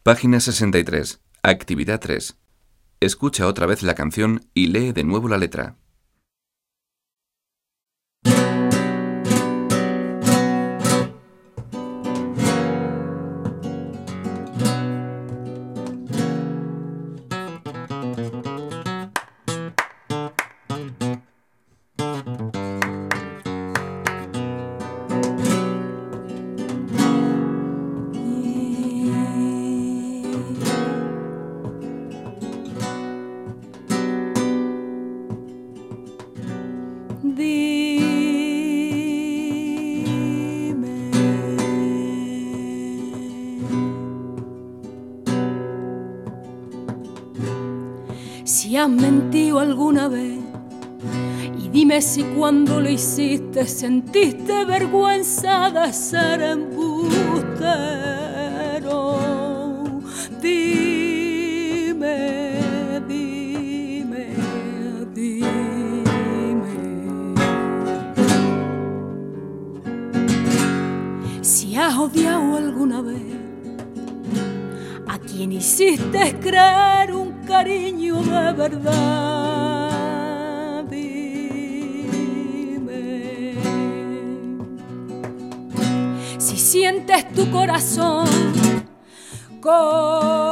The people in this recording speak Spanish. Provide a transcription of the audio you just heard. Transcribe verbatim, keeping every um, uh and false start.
Página sesenta y tres. Actividad tres. Escucha otra vez la canción y lee de nuevo la letra. Si has mentido alguna vez, y dime si cuando lo hiciste sentiste vergüenza de ser embustero. Dime, dime, dime. Si has odiado alguna vez a quien hiciste creer un cariño de verdad, dime. Si sientes tu corazón con